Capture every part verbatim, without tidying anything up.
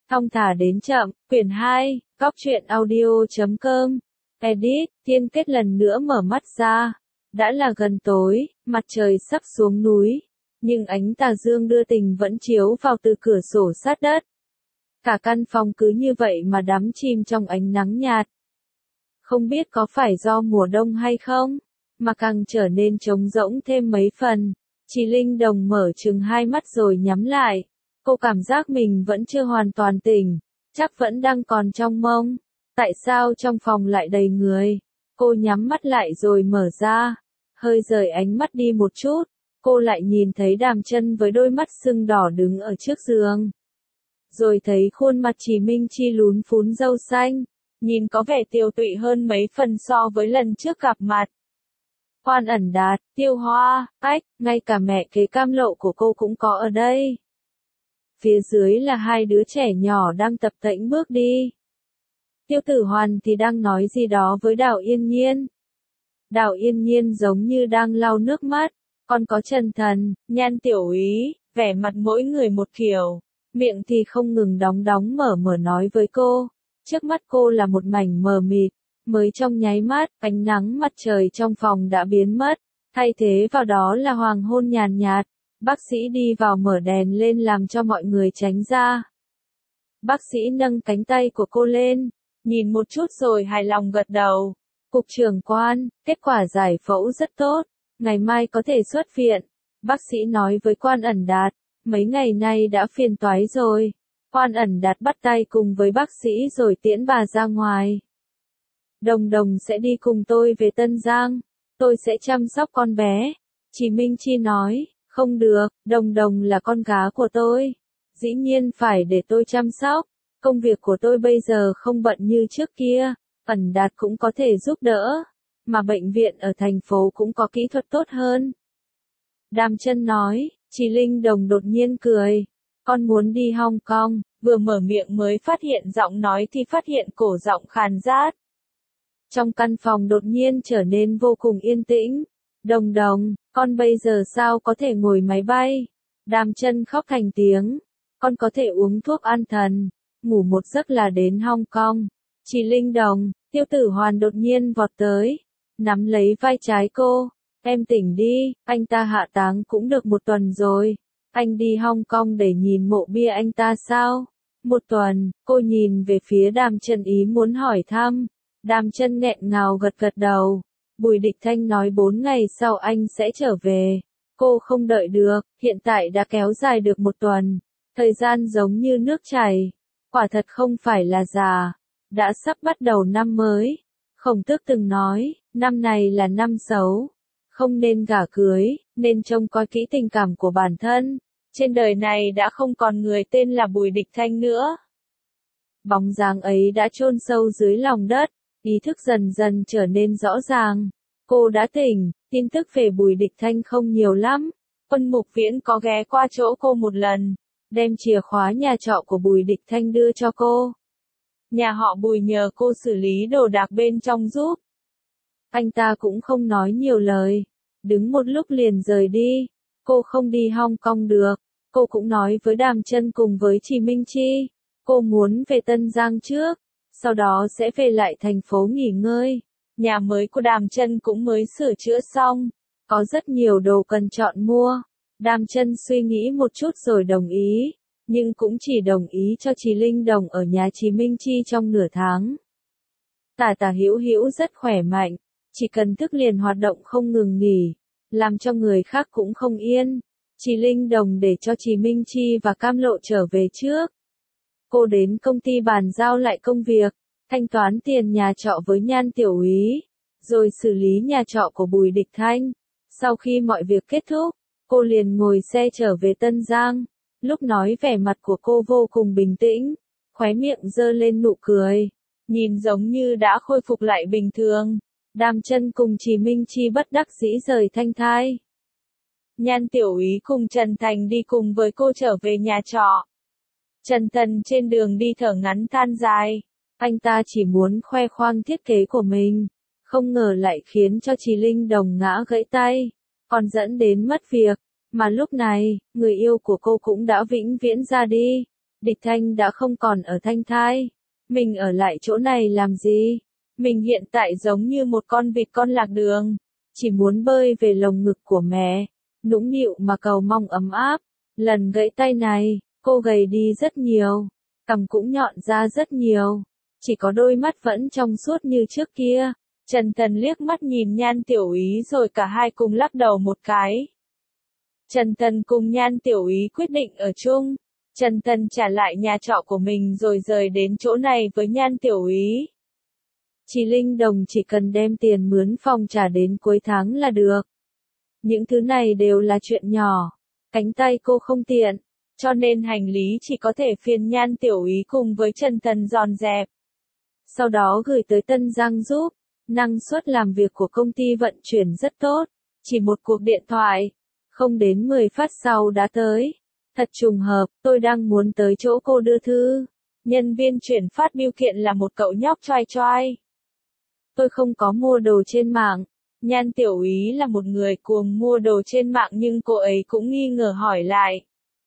Thong thả đến chậm, quyển hai, góc truyện audio chấm com. Edit, Tiên Kết lần nữa mở mắt ra. Đã là gần tối, mặt trời sắp xuống núi, nhưng ánh tà dương đưa tình vẫn chiếu vào từ cửa sổ sát đất. Cả căn phòng cứ như vậy mà đắm chìm trong ánh nắng nhạt. Không biết có phải do mùa đông hay không, mà càng trở nên trống rỗng thêm mấy phần. Chị Linh Đồng mở chừng hai mắt rồi nhắm lại. Cô cảm giác mình vẫn chưa hoàn toàn tỉnh, chắc vẫn đang còn trong mông. Tại sao trong phòng lại đầy người? Cô nhắm mắt lại rồi mở ra, hơi rời ánh mắt đi một chút, cô lại nhìn thấy Đàm Chân với đôi mắt sưng đỏ đứng ở trước giường. Rồi thấy khuôn mặt Chỉ Minh Chi lún phún râu xanh, nhìn có vẻ tiều tụy hơn mấy phần so với lần trước gặp mặt. Quan Ẩn Đạt, Tiêu Hoa, ách, ngay cả mẹ kế Cam Lộ của cô cũng có ở đây. Phía dưới là hai đứa trẻ nhỏ đang tập tễnh bước đi. Tiêu Tử Hoàn thì đang nói gì đó với Đào Yên Nhiên. Đào Yên Nhiên giống như đang lau nước mắt, còn có Trần Thần, Nhan Tiểu Úy, vẻ mặt mỗi người một kiểu, miệng thì không ngừng đóng đóng mở mở nói với cô. Trước mắt cô là một mảnh mờ mịt, mới trong nháy mắt, ánh nắng mặt trời trong phòng đã biến mất, thay thế vào đó là hoàng hôn nhàn nhạt. Bác sĩ đi vào mở đèn lên làm cho mọi người tránh ra. Bác sĩ nâng cánh tay của cô lên, nhìn một chút rồi hài lòng gật đầu. Cục trưởng Quan, kết quả giải phẫu rất tốt, ngày mai có thể xuất viện. Bác sĩ nói với Quan Ẩn Đạt, mấy ngày nay đã phiền toái rồi. Quan Ẩn Đạt bắt tay cùng với bác sĩ rồi tiễn bà ra ngoài. Đồng Đồng sẽ đi cùng tôi về Tân Giang, tôi sẽ chăm sóc con bé. Chỉ Minh Chi nói. Không được, Đồng Đồng là con gái của tôi. Dĩ nhiên phải để tôi chăm sóc. Công việc của tôi bây giờ không bận như trước kia. Ẩn Đạt cũng có thể giúp đỡ. Mà bệnh viện ở thành phố cũng có kỹ thuật tốt hơn. Đàm Chân nói, chị Linh Đồng đột nhiên cười. Con muốn đi Hong Kong. Vừa mở miệng mới phát hiện giọng nói thì phát hiện cổ giọng khàn rát. Trong căn phòng đột nhiên trở nên vô cùng yên tĩnh. Đồng Đồng, con bây giờ sao có thể ngồi máy bay? Đàm Chân khóc thành tiếng. Con có thể uống thuốc an thần, ngủ một giấc là đến Hong Kong. Chị Linh Đồng, Tiêu Tử Hoàn đột nhiên vọt tới, nắm lấy vai trái cô. Em tỉnh đi, anh ta hạ táng cũng được một tuần rồi. Anh đi Hong Kong để nhìn mộ bia anh ta sao? Một tuần, cô nhìn về phía Đàm Chân ý muốn hỏi thăm. Đàm Chân nghẹn ngào gật gật đầu. Bùi Địch Thanh nói bốn ngày sau anh sẽ trở về. Cô không đợi được, hiện tại đã kéo dài được một tuần. Thời gian giống như nước chảy. Quả thật không phải là già. Đã sắp bắt đầu năm mới. Khổng Tước từng nói, năm này là năm xấu. Không nên gả cưới, nên trông coi kỹ tình cảm của bản thân. Trên đời này đã không còn người tên là Bùi Địch Thanh nữa. Bóng dáng ấy đã chôn sâu dưới lòng đất. Ý thức dần dần trở nên rõ ràng. Cô đã tỉnh, tin tức về Bùi Địch Thanh không nhiều lắm. Quân Mục Viễn có ghé qua chỗ cô một lần, đem chìa khóa nhà trọ của Bùi Địch Thanh đưa cho cô. Nhà họ Bùi nhờ cô xử lý đồ đạc bên trong giúp. Anh ta cũng không nói nhiều lời, đứng một lúc liền rời đi. Cô không đi Hong Kong được. Cô cũng nói với Đàm Chân cùng với Chỉ Minh Chi. Cô muốn về Tân Giang trước, sau đó sẽ về lại thành phố nghỉ ngơi. Nhà mới của Đàm Chân cũng mới sửa chữa xong, có rất nhiều đồ cần chọn mua. Đàm Chân suy nghĩ một chút rồi đồng ý, nhưng cũng chỉ đồng ý cho Chỉ Linh Đồng ở nhà Chỉ Minh Chi trong nửa tháng. Tả Tả Hữu Hữu rất khỏe mạnh, chỉ cần thức liền hoạt động không ngừng nghỉ, làm cho người khác cũng không yên. Chỉ Linh Đồng để cho Chỉ Minh Chi và Cam Lộ trở về trước. Cô đến công ty bàn giao lại công việc, thanh toán tiền nhà trọ với Nhan Tiểu Úy, rồi xử lý nhà trọ của Bùi Địch Thanh. Sau khi mọi việc kết thúc, cô liền ngồi xe trở về Tân Giang. Lúc nói vẻ mặt của cô vô cùng bình tĩnh, khóe miệng giơ lên nụ cười, nhìn giống như đã khôi phục lại bình thường. Đàm Chân cùng Chỉ Minh Chi bất đắc dĩ rời Thanh Thai. Nhan Tiểu Úy cùng Trần Thành đi cùng với cô trở về nhà trọ. Trần Thần trên đường đi thở ngắn than dài. Anh ta chỉ muốn khoe khoang thiết kế của mình, không ngờ lại khiến cho Chỉ Linh Đồng ngã gãy tay, còn dẫn đến mất việc. Mà lúc này, người yêu của cô cũng đã vĩnh viễn ra đi. Địch Thanh đã không còn ở Thanh Thai. Mình ở lại chỗ này làm gì? Mình hiện tại giống như một con vịt con lạc đường. Chỉ muốn bơi về lồng ngực của mẹ. Nũng nịu mà cầu mong ấm áp. Lần gãy tay này, cô gầy đi rất nhiều. Cằm cũng nhọn ra rất nhiều. Chỉ có đôi mắt vẫn trong suốt như trước kia. Trần Tần liếc mắt nhìn Nhan Tiểu Ý rồi cả hai cùng lắc đầu một cái. Trần Tần cùng Nhan Tiểu Ý quyết định ở chung. Trần Tần trả lại nhà trọ của mình rồi rời đến chỗ này với Nhan Tiểu Ý. Chị Linh Đồng chỉ cần đem tiền mướn phòng trả đến cuối tháng là được. Những thứ này đều là chuyện nhỏ. Cánh tay cô không tiện, cho nên hành lý chỉ có thể phiền Nhan Tiểu Ý cùng với Trần Tần dọn dẹp. Sau đó gửi tới Tân Giang giúp. Năng suất làm việc của công ty vận chuyển rất tốt. Chỉ một cuộc điện thoại, không đến mười phát sau đã tới. Thật trùng hợp, tôi đang muốn tới chỗ cô đưa thư. Nhân viên chuyển phát bưu kiện là một cậu nhóc choai choai. Tôi không có mua đồ trên mạng. Nhan Tiểu Ý là một người cuồng mua đồ trên mạng nhưng cô ấy cũng nghi ngờ hỏi lại.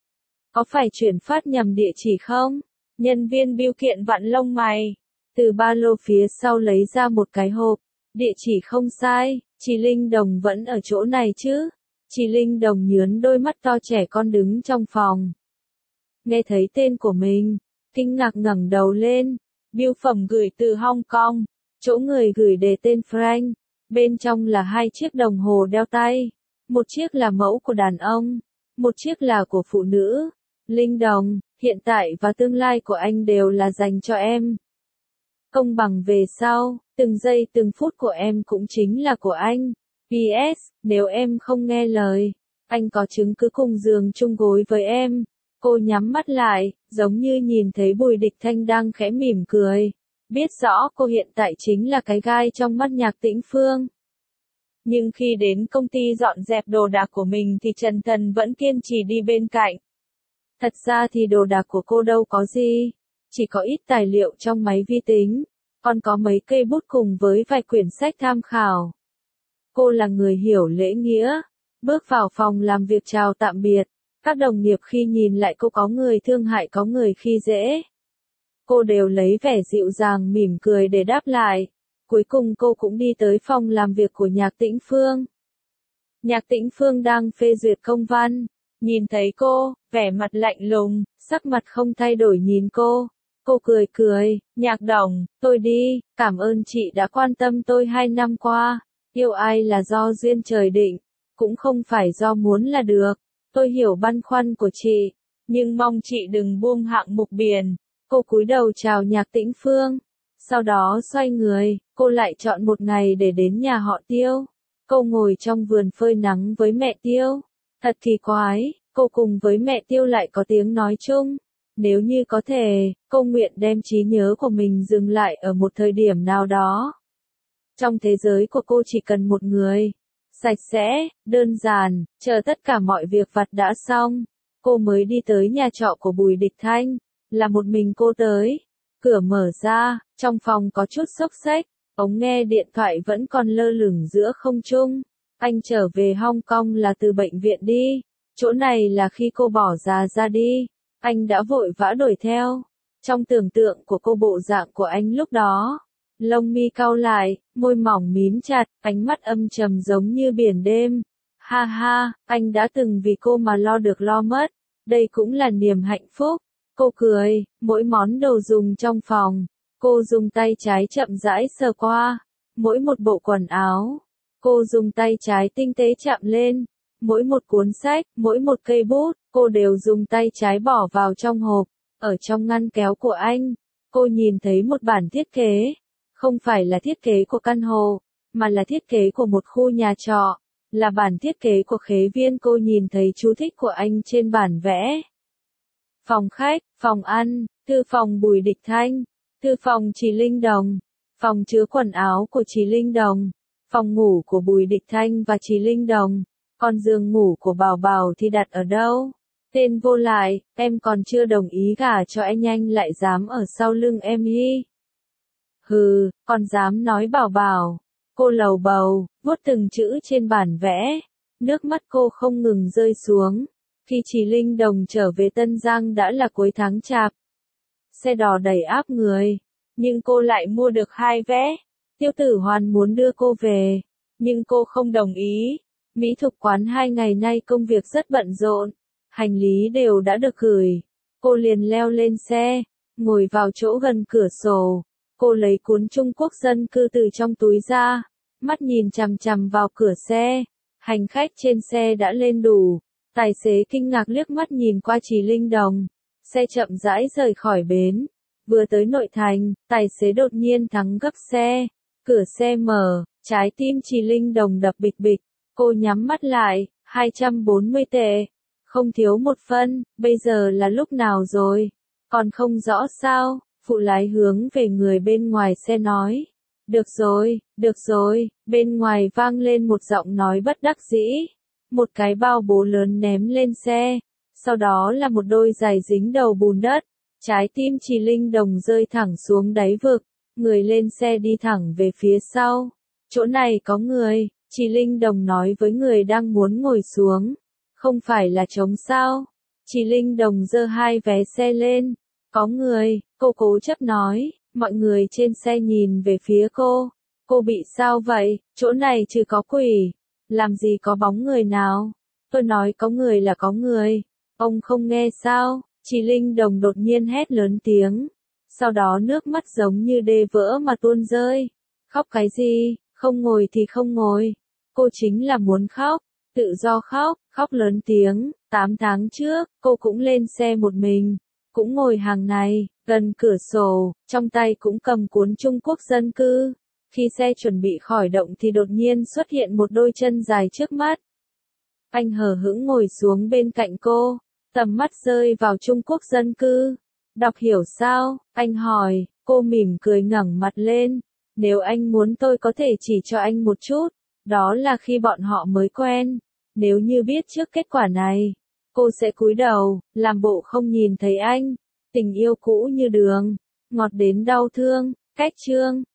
Có phải chuyển phát nhầm địa chỉ không? Nhân viên bưu kiện vặn lông mày. Từ ba lô phía sau lấy ra một cái hộp. Địa chỉ không sai, chị Linh Đồng vẫn ở chỗ này chứ? Chị Linh Đồng nhướn đôi mắt to trẻ con đứng trong phòng. Nghe thấy tên của mình, kinh ngạc ngẩng đầu lên. Bưu phẩm gửi từ Hong Kong. Chỗ người gửi đề tên Frank. Bên trong là hai chiếc đồng hồ đeo tay. Một chiếc là mẫu của đàn ông. Một chiếc là của phụ nữ. Linh Đồng, hiện tại và tương lai của anh đều là dành cho em. Công bằng về sau, từng giây từng phút của em cũng chính là của anh. pê ét, nếu em không nghe lời, anh có chứng cứ cùng giường chung gối với em. Cô nhắm mắt lại, giống như nhìn thấy Bùi Địch Thanh đang khẽ mỉm cười. Biết rõ cô hiện tại chính là cái gai trong mắt Nhạc Tĩnh Phương. Nhưng khi đến công ty dọn dẹp đồ đạc của mình thì Trần Tần vẫn kiên trì đi bên cạnh. Thật ra thì đồ đạc của cô đâu có gì. Chỉ có ít tài liệu trong máy vi tính. Còn có mấy cây bút cùng với vài quyển sách tham khảo. Cô là người hiểu lễ nghĩa. Bước vào phòng làm việc chào tạm biệt. Các đồng nghiệp khi nhìn lại cô có người thương hại có người khi dễ. Cô đều lấy vẻ dịu dàng mỉm cười để đáp lại. Cuối cùng cô cũng đi tới phòng làm việc của Nhạc Tĩnh Phương. Nhạc Tĩnh Phương đang phê duyệt công văn. Nhìn thấy cô, vẻ mặt lạnh lùng, sắc mặt không thay đổi nhìn cô. Cô cười cười, Nhạc Đồng, tôi đi, cảm ơn chị đã quan tâm tôi hai năm qua. Yêu ai là do duyên trời định, cũng không phải do muốn là được. Tôi hiểu băn khoăn của chị, nhưng mong chị đừng buông hạng mục biển. Cô cúi đầu chào Nhạc Tĩnh Phương. Sau đó xoay người, cô lại chọn một ngày để đến nhà họ Tiêu. Cô ngồi trong vườn phơi nắng với mẹ Tiêu. Thật kỳ quái, cô cùng với mẹ Tiêu lại có tiếng nói chung. Nếu như có thể, cô nguyện đem trí nhớ của mình dừng lại ở một thời điểm nào đó. Trong thế giới của cô chỉ cần một người. Sạch sẽ, đơn giản, chờ tất cả mọi việc vặt đã xong. Cô mới đi tới nhà trọ của Bùi Địch Thanh. Là một mình cô tới. Cửa mở ra, trong phòng có chút xốc xếch. Ống nghe điện thoại vẫn còn lơ lửng giữa không trung. Anh trở về Hong Kong là từ bệnh viện đi. Chỗ này là khi cô bỏ ra ra đi. Anh đã vội vã đuổi theo. Trong tưởng tượng của cô bộ dạng của anh lúc đó. Lông mi cau lại, môi mỏng mím chặt, ánh mắt âm trầm giống như biển đêm. Ha ha, anh đã từng vì cô mà lo được lo mất. Đây cũng là niềm hạnh phúc. Cô cười, mỗi món đồ dùng trong phòng. Cô dùng tay trái chậm rãi sờ qua. Mỗi một bộ quần áo. Cô dùng tay trái tinh tế chạm lên. Mỗi một cuốn sách, mỗi một cây bút, cô đều dùng tay trái bỏ vào trong hộp. Ở trong ngăn kéo của anh, cô nhìn thấy một bản thiết kế. Không phải là thiết kế của căn hộ, mà là thiết kế của một khu nhà trọ. Là bản thiết kế của khế viên cô nhìn thấy chú thích của anh trên bản vẽ. Phòng khách, phòng ăn, thư phòng Bùi Địch Thanh, thư phòng chị Linh Đồng, phòng chứa quần áo của chị Linh Đồng, phòng ngủ của Bùi Địch Thanh và chị Linh Đồng, còn giường ngủ của Bảo Bảo thì đặt ở đâu? Tên vô lại, em còn chưa đồng ý gả cho anh anh lại dám ở sau lưng em hi. Hừ, còn dám nói Bảo Bảo. Cô lầu bầu, vuốt từng chữ trên bản vẽ. Nước mắt cô không ngừng rơi xuống. Khi Trì Linh Đồng trở về Tân Giang đã là cuối tháng Chạp. Xe đò đầy áp người, nhưng cô lại mua được hai vé. Tiêu Tử Hoàn muốn đưa cô về, nhưng cô không đồng ý. Mỹ Thục quán hai ngày nay công việc rất bận rộn, hành lý đều đã được gửi. Cô liền leo lên xe, ngồi vào chỗ gần cửa sổ. Cô lấy cuốn Trung Quốc dân cư từ trong túi ra, mắt nhìn chằm chằm vào cửa xe. Hành khách trên xe đã lên đủ. Tài xế kinh ngạc liếc mắt nhìn qua Trì Linh Đồng. Xe chậm rãi rời khỏi bến. Vừa tới nội thành, tài xế đột nhiên thắng gấp xe. Cửa xe mở, trái tim Trì Linh Đồng đập bịch bịch. Cô nhắm mắt lại, hai trăm bốn mươi tệ. Không thiếu một phân, bây giờ là lúc nào rồi? Còn không rõ sao? Phụ lái hướng về người bên ngoài xe nói. Được rồi, được rồi, bên ngoài vang lên một giọng nói bất đắc dĩ. Một cái bao bố lớn ném lên xe. Sau đó là một đôi giày dính đầu bùn đất. Trái tim Trì Linh Đồng rơi thẳng xuống đáy vực. Người lên xe đi thẳng về phía sau. Chỗ này có người, Trì Linh Đồng nói với người đang muốn ngồi xuống. Không phải là trống sao? Trì Linh Đồng giơ hai vé xe lên. Có người, cô cố chấp nói. Mọi người trên xe nhìn về phía cô. Cô bị sao vậy? Chỗ này chứ có quỷ. Làm gì có bóng người nào? Tôi nói có người là có người. Ông không nghe sao? Trì Linh Đồng đột nhiên hét lớn tiếng. Sau đó nước mắt giống như đê vỡ mà tuôn rơi. Khóc cái gì? Không ngồi thì không ngồi. Cô chính là muốn khóc. Tự do khóc, khóc lớn tiếng. Tám tháng trước, cô cũng lên xe một mình. Cũng ngồi hàng này, gần cửa sổ, trong tay cũng cầm cuốn Trung Quốc dân cư. Khi xe chuẩn bị khởi động thì đột nhiên xuất hiện một đôi chân dài trước mắt. Anh hờ hững ngồi xuống bên cạnh cô, tầm mắt rơi vào Trung Quốc dân cư. Đọc hiểu sao? Anh hỏi, cô mỉm cười ngẩng mặt lên. Nếu anh muốn tôi có thể chỉ cho anh một chút, đó là khi bọn họ mới quen. Nếu như biết trước kết quả này, cô sẽ cúi đầu, làm bộ không nhìn thấy anh. Tình yêu cũ như đường, ngọt đến đau thương. Cách chương